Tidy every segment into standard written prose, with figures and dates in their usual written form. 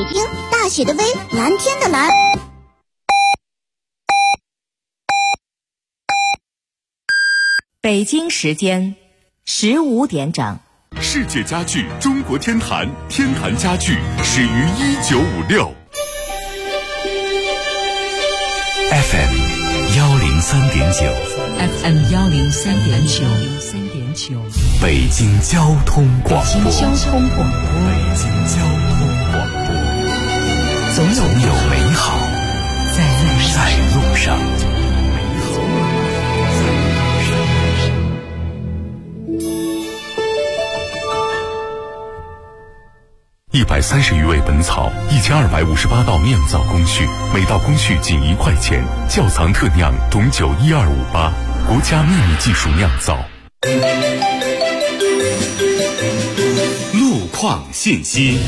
京，大写的V，蓝天的蓝。 北京时间15点整。 世界家具中国天坛，天坛家具始于1956。 FM 103.9 FM 103.9 北京交通广播。 北京交通广播。 总有美好在路上。130余味本草，1258道酿造工序，每道工序仅1块钱。窖藏特酿董酒12588，国家秘密技术酿造。路况信息。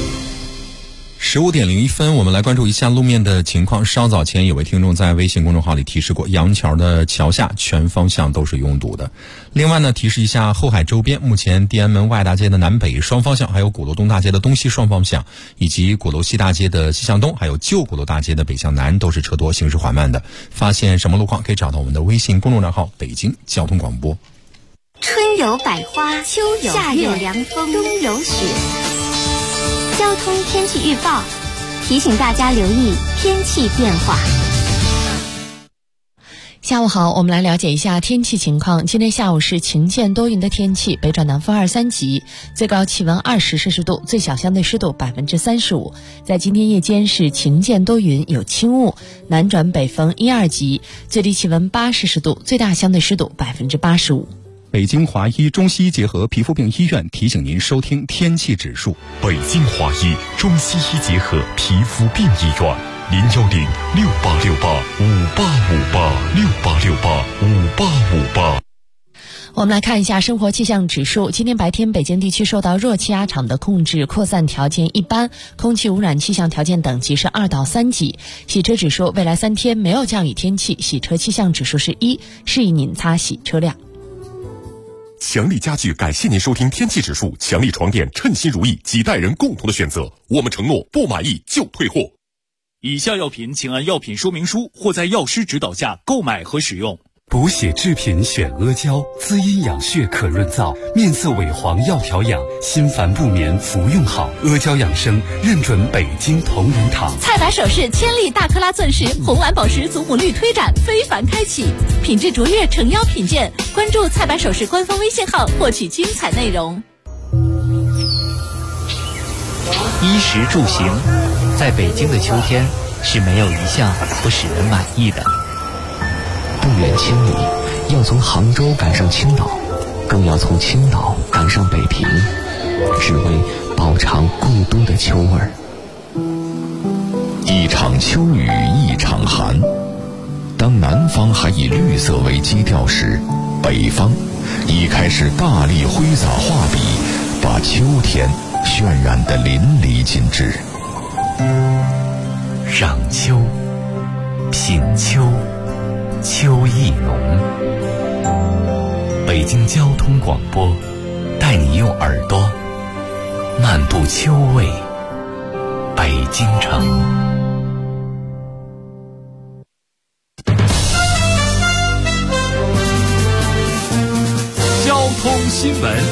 15点01分，我们来关注一下路面的情况。稍早前有位听众在微信公众号里提示过，杨桥的桥下全方向都是拥堵的。另外呢，提示一下后海周边，目前地安门外大街的南北双方向，还有鼓楼东大街的东西双方向，以及鼓楼西大街的西向东，还有旧鼓楼大街的北向南都是车多，行驶缓慢的。发现什么路况可以找到我们的微信公众账号北京交通广播。 春有百花，秋有夏有凉风，冬有雪。交通天气预报提醒大家留意天气变化。 下午好，我们来了解一下天气情况。今天下午是晴间多云的天气，北转南风2、3级，最高气温20摄氏度，最小相对湿度35%。在今天夜间是晴间多云，有轻雾，南转北风1、2级，最低气温8摄氏度，最大相对湿度85%。 北京华医中西医结合皮肤病医院提醒您收听天气指数。 北京华医中西医结合皮肤病医院，0106868585858，68685858。 我们来看一下生活气象指数。今天白天北京地区受到弱气压场的控制，扩散条件一般，空气污染气象条件等级是2到3级。洗车指数未来3天没有降雨天气，洗车气象指数是1，适宜您擦洗车辆。 强力家具感谢您收听天气指数。强力床垫称心如意，几代人共同的选择。我们承诺不满意就退货。 以下药品请按药品说明书或在药师指导下购买和使用。 补血制品选阿胶，滋阴养血可润燥，面色萎黄要调养，心烦不眠服用好。阿胶养生认准北京同仁堂。 菜百首饰千粒大克拉钻石红蓝宝石祖母绿推展非凡开启，品质卓越诚邀品鉴。关注菜百首饰官方微信号获取精彩内容。 衣食住行，在北京的秋天是没有一项不使人满意的。 不远千里，要从杭州赶上青岛，更要从青岛赶上北平，只为饱尝故都的秋味儿。 一场秋雨一场寒，当南方还以绿色为基调时，北方已开始大力挥洒画笔，把秋天渲染得淋漓尽致。 赏秋，品秋，秋意浓。北京交通广播带你用耳朵漫步秋味北京城。 交通新闻。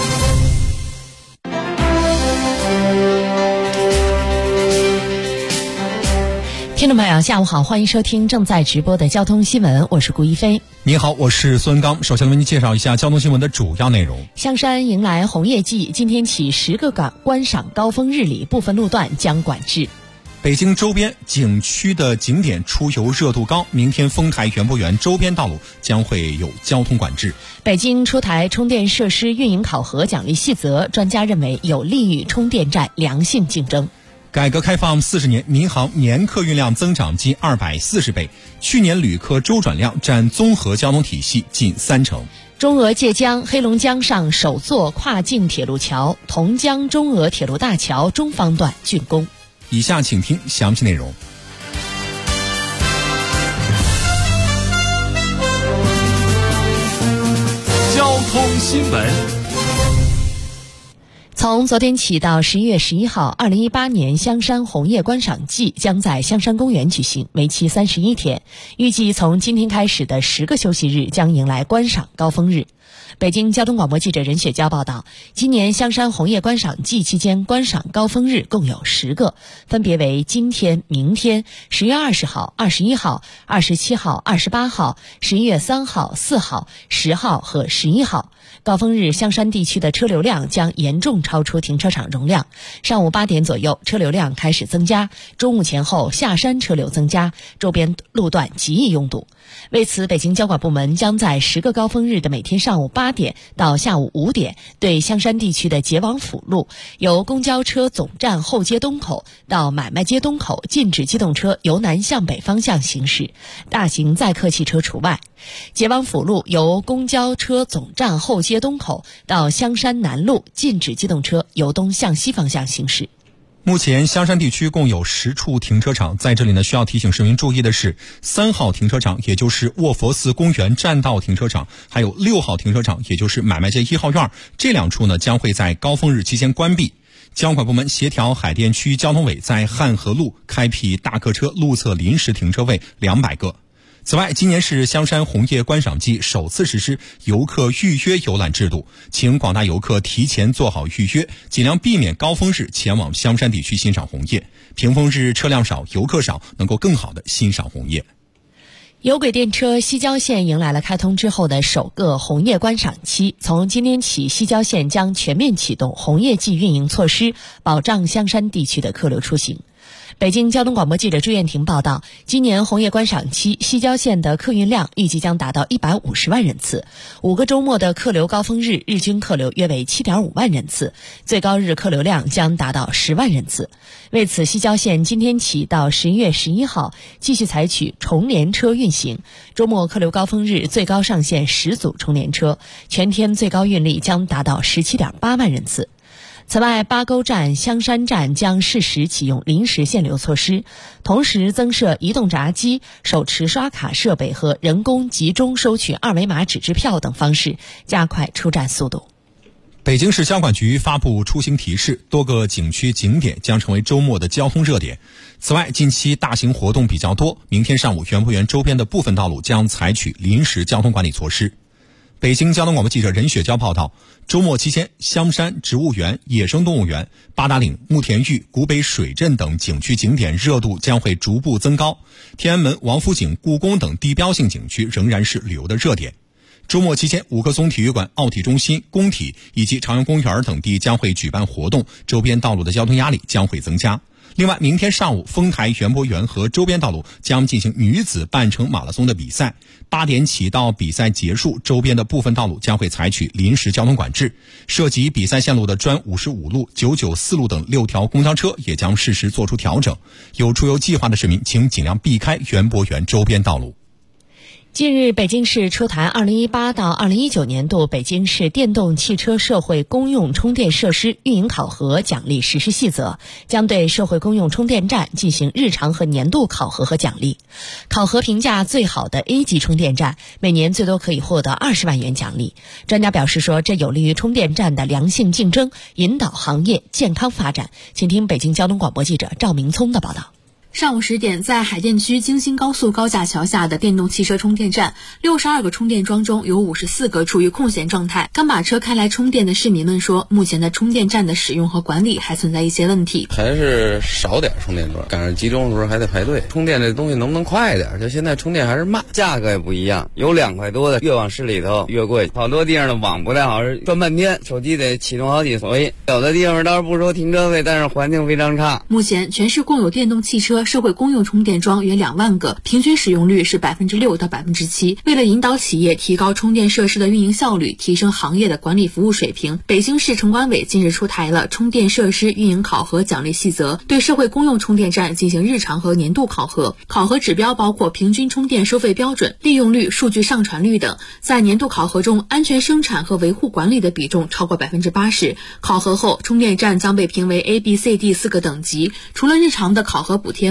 听众朋友下午好，欢迎收听正在直播的交通新闻，我是顾一飞。 你好，我是孙刚。首先为您介绍一下交通新闻的主要内容。 香山迎来红叶季，今天起10个观赏高峰日里，部分路段将管制。 北京周边景区的景点出游热度高，明天丰台园博园周边道路将会有交通管制。 北京出台充电设施运营考核奖励细则，专家认为有利于充电站良性竞争。 改革开放40年，民航年客运量增长近240倍，去年旅客周转量占综合交通体系近30%。 中俄界江黑龙江上首座跨境铁路桥，同江中俄铁路大桥中方段竣工。 以下请听详细内容。 交通新闻。 从昨天起到11月11号，2018年香山红叶观赏季将在香山公园举行，为期31天。预计从今天开始的10个休息日将迎来观赏高峰日。北京交通广播记者任雪娇报道，今年香山红叶观赏季期间观赏高峰日共有10个，分别为今天、明天、10月20号、21号、27号、28号、11月3号、4号、10号和11号。高峰日香山地区的车流量将严重超出停车场容量，上午8点左右车流量开始增加，中午前后下山车流增加，周边路段极易拥堵。为此，北京交管部门将在10个高峰日的每天上午8点到下午5点，对香山地区的结往辅路由公交车总站后街东口到买卖街东口禁止机动车由南向北方向行驶，大型载客汽车除外。结往辅路由公交车总站后街东口到香山南路禁止机动车由东向西方向行驶。 目前香山地区共有10处停车场，在这里呢，需要提醒市民注意的是，3号停车场，也就是卧佛寺公园占道停车场，还有6号停车场，也就是买卖街1号院，这2处呢将会在高峰日期间关闭。交管部门协调海淀区交通委在汉河路开辟大客车路侧临时停车位200个。此外，今年是香山红叶观赏季首次实施游客预约游览制度，请广大游客提前做好预约，尽量避免高峰日前往香山地区欣赏红叶。平峰日车辆少，游客少，能够更好地欣赏红叶。 有轨电车西郊线迎来了开通之后的首个红叶观赏期，从今天起，西郊线将全面启动红叶季运营措施，保障香山地区的客流出行。北京交通广播记者朱艳婷报道，今年红叶观赏期西郊线的客运量预计将达到150万人次，5个周末的客流高峰日日均客流约为7.5万人次，最高日客流量将达到10万人次。为此，西郊线今天起到11月11号继续采取重联车运行，周末客流高峰日最高上线10组重联车，全天最高运力将达到17.8万人次。此外，八沟站、香山站将适时启用临时限流措施，同时增设移动闸机、手持刷卡设备和人工集中收取2维码纸质票等方式，加快出站速度。 北京市交管局发布出行提示，多个景区景点将成为周末的交通热点。此外，近期大型活动比较多，明天上午园博园周边的部分道路将采取临时交通管理措施。北京交通广播记者任雪娇报道，周末期间，香山植物园、野生动物园、八达岭、慕田峪、古北水镇等景区景点热度将会逐步增高，天安门、王府井、故宫等地标性景区仍然是旅游的热点。周末期间，5棵松体育馆、奥体中心、工体以及朝阳公园等地将会举办活动，周边道路的交通压力将会增加。另外，明天上午，丰台园博园和周边道路将进行女子半程马拉松的比赛，8点起到比赛结束，周边的部分道路将会采取临时交通管制，涉及比赛线路的专55路、994路等6条公交车也将适时做出调整。有出游计划的市民，请尽量避开园博园周边道路。 近日，北京市出台2018到2019年度北京市电动汽车社会公用充电设施运营考核奖励实施细则，将对社会公用充电站进行日常和年度考核和奖励。考核评价最好的 A 级充电站，每年最多可以获得20万元奖励。专家表示说，这有利于充电站的良性竞争，引导行业健康发展。请听北京交通广播记者赵明聪的报道。 上午10点，在海淀区京新高速高架桥下的电动汽车充电站，62个充电桩中有54个处于空闲状态。刚把车开来充电的市民们说，目前的充电站的使用和管理还存在一些问题， 还是少点充电桩，赶上集中的时候还得排队。充电这东西能不能快点？就现在充电还是慢， 价格也不一样，有2块多的，越往市里头越贵。好多地方的网不太好，转半天，手机得启动好几回。有的地方倒是不收停车费，但是环境非常差。 目前全市共有电动汽车社会公用充电桩约2万个，平均使用率是6%到7%。为了引导企业提高充电设施的运营效率，提升行业的管理服务水平，北京市城管委近日出台了充电设施运营考核奖励细则，对社会公用充电站进行日常和年度考核。考核指标包括平均充电收费标准、利用率、数据上传率等。在年度考核中，安全生产和维护管理的比重超过80%。考核后，充电站将被评为 A、B、C、D 4个等级。除了日常的考核补贴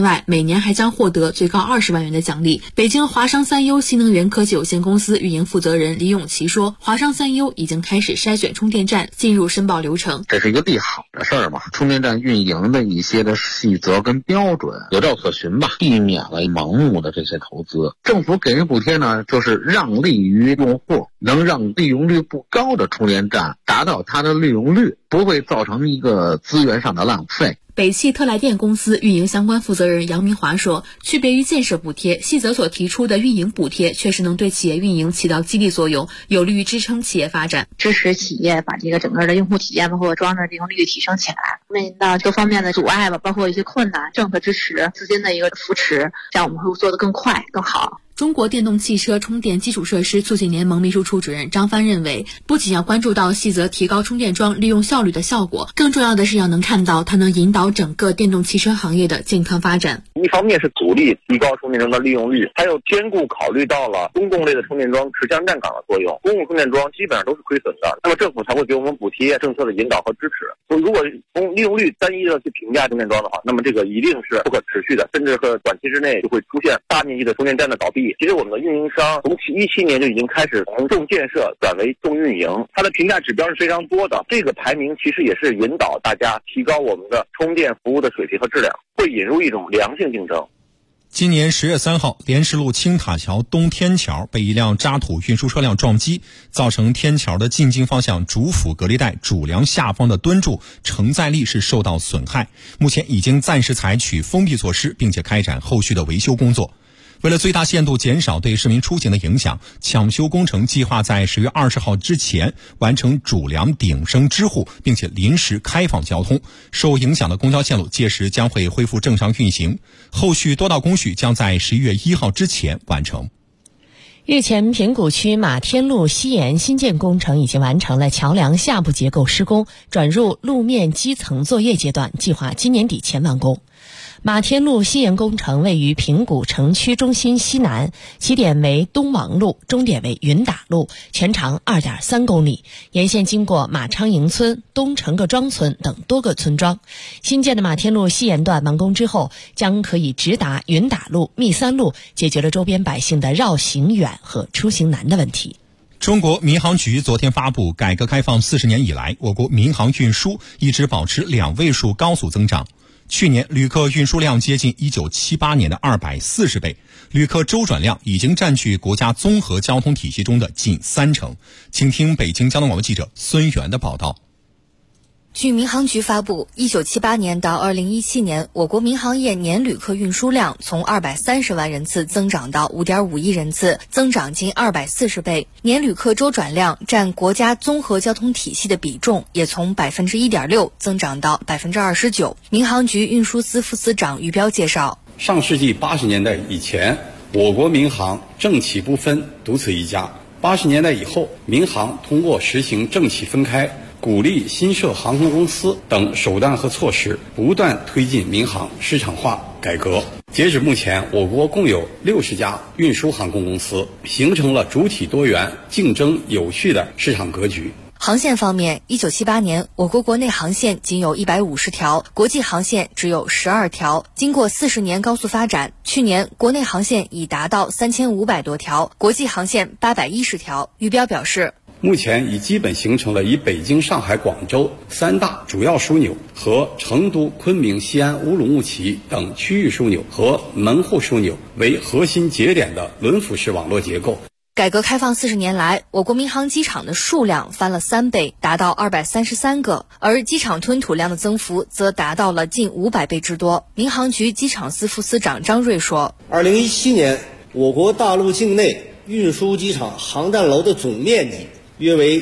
件外，每年还将获得最高20万元的奖励。北京华商三优新能源科技有限公司运营负责人李永奇说，华商三优已经开始筛选充电站，进入申报流程。 这是一个利好的事儿嘛，充电站运营的一些的细则跟标准有照可循吧，避免了盲目的这些投资。政府给人补贴呢，就是让利于用户，能让利用率不高的充电站达到它的利用率，不会造成一个资源上的浪费。 北汽特来电公司运营相关负责人杨明华说，区别于建设补贴，细则所提出的运营补贴确实能对企业运营起到激励作用，有利于支撑企业发展， 支持企业把这个整个的用户体验包括装置利用率提升起来。面临到各方面的阻碍吧，包括一些困难，政策支持、资金的一个扶持，这样我们会做得更快更好。 中国电动汽车充电基础设施促进联盟秘书处主任张帆认为，不仅要关注到细则提高充电桩利用效率的效果，更重要的是要能看到它能引导整个电动汽车行业的健康发展。 一方面是鼓励提高充电桩的利用率，还有兼顾考虑到了公共类的充电桩持枪站岗的作用。公共充电桩基本上都是亏损的，那么政府才会给我们补贴、政策的引导和支持。所以如果从利用率单一的去评价充电桩的话，那么这个一定是不可持续的，甚至和短期之内就会出现大面积的充电站的倒闭。其实我们的运营商从2017年就已经开始从重建设转为重运营，它的评价指标是非常多的。这个排名其实也是引导大家提高我们的充电服务的水平和质量，会引入一种良性竞争。 今年10月3号，莲石路青塔桥东天桥被一辆渣土运输车辆撞击，造成天桥的进京方向主辅隔离带主梁下方的墩柱承载力是受到损害，目前已经暂时采取封闭措施，并且开展后续的维修工作。为了最大限度减少对市民出行的影响，抢修工程计划在10月20号之前完成主梁顶升支护，并且临时开放交通。受影响的公交线路届时将会恢复正常运行，后续多道工序将在11月1号之前完成。 日前，平谷区马天路西沿新建工程已经完成了桥梁下部结构施工，转入路面基层作业阶段，计划今年底前完工。马天路西沿工程位于平谷城区中心西南，起点为东王路，终点为云打路，全长2.3公里，沿线经过马昌营村、东城各庄村等多个村庄。新建的马天路西沿段完工之后，将可以直达云打路、密三路，解决了周边百姓的绕行远和出行难的问题。 中国民航局昨天发布，改革开放40年以来，我国民航运输一直保持2位数高速增长。去年旅客运输量接近1978年的240倍，旅客周转量已经占据国家综合交通体系中的近30%。请听北京交通广播记者孙源的报道。 据民航局发布，1978年到2017年，我国民航业年旅客运输量从230万人次增长到5.5亿人次，增长近240倍。年旅客周转量占国家综合交通体系的比重也从1.6%增长到29%。民航局运输司副司长于彪介绍， 上世纪80年代以前，我国民航政企不分，独此一家。80年代以后，民航通过实行政企分开、鼓励新设航空公司等手段和措施，不断推进民航市场化改革。截止目前，我国共有60家运输航空公司，形成了主体多元、竞争有序的市场格局。 航线方面，1978年我国国内航线仅有150条，国际航线只有12条。经过40年高速发展，去年国内航线已达到3500多条，国际航线810条。于彪表示， 目前已基本形成了以北京、上海、广州3大主要枢纽和成都、昆明、西安、乌鲁木齐等区域枢纽和门户枢纽为核心节点的轮辐式网络结构。 改革开放40年来，我国民航机场的数量翻了3倍，达到233个，而机场吞吐量的增幅则达到了近500倍之多。民航局机场司副司长张瑞说 ，2017年我国大陆境内运输机场航站楼的总面积约为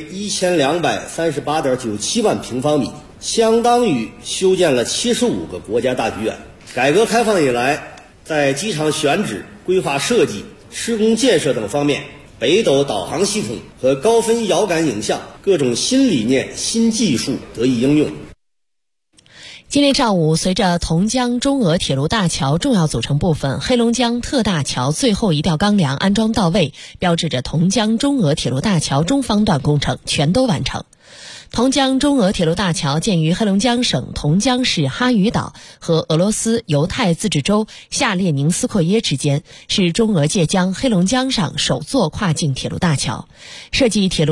1238.97万平方米，相当于修建了75个国家大剧院。改革开放以来，在机场选址、规划设计、施工建设等方面，北斗导航系统和高分遥感影像各种新理念、新技术得以应用。 今天上午，随着同江中俄铁路大桥重要组成部分黑龙江特大桥最后一吊钢梁安装到位，标志着同江中俄铁路大桥中方段工程全都完成。同江中俄铁路大桥建于黑龙江省同江市哈鱼岛和俄罗斯犹太自治州夏列宁斯克耶之间，是中俄界江黑龙江上首座跨境铁路大桥，设计铁路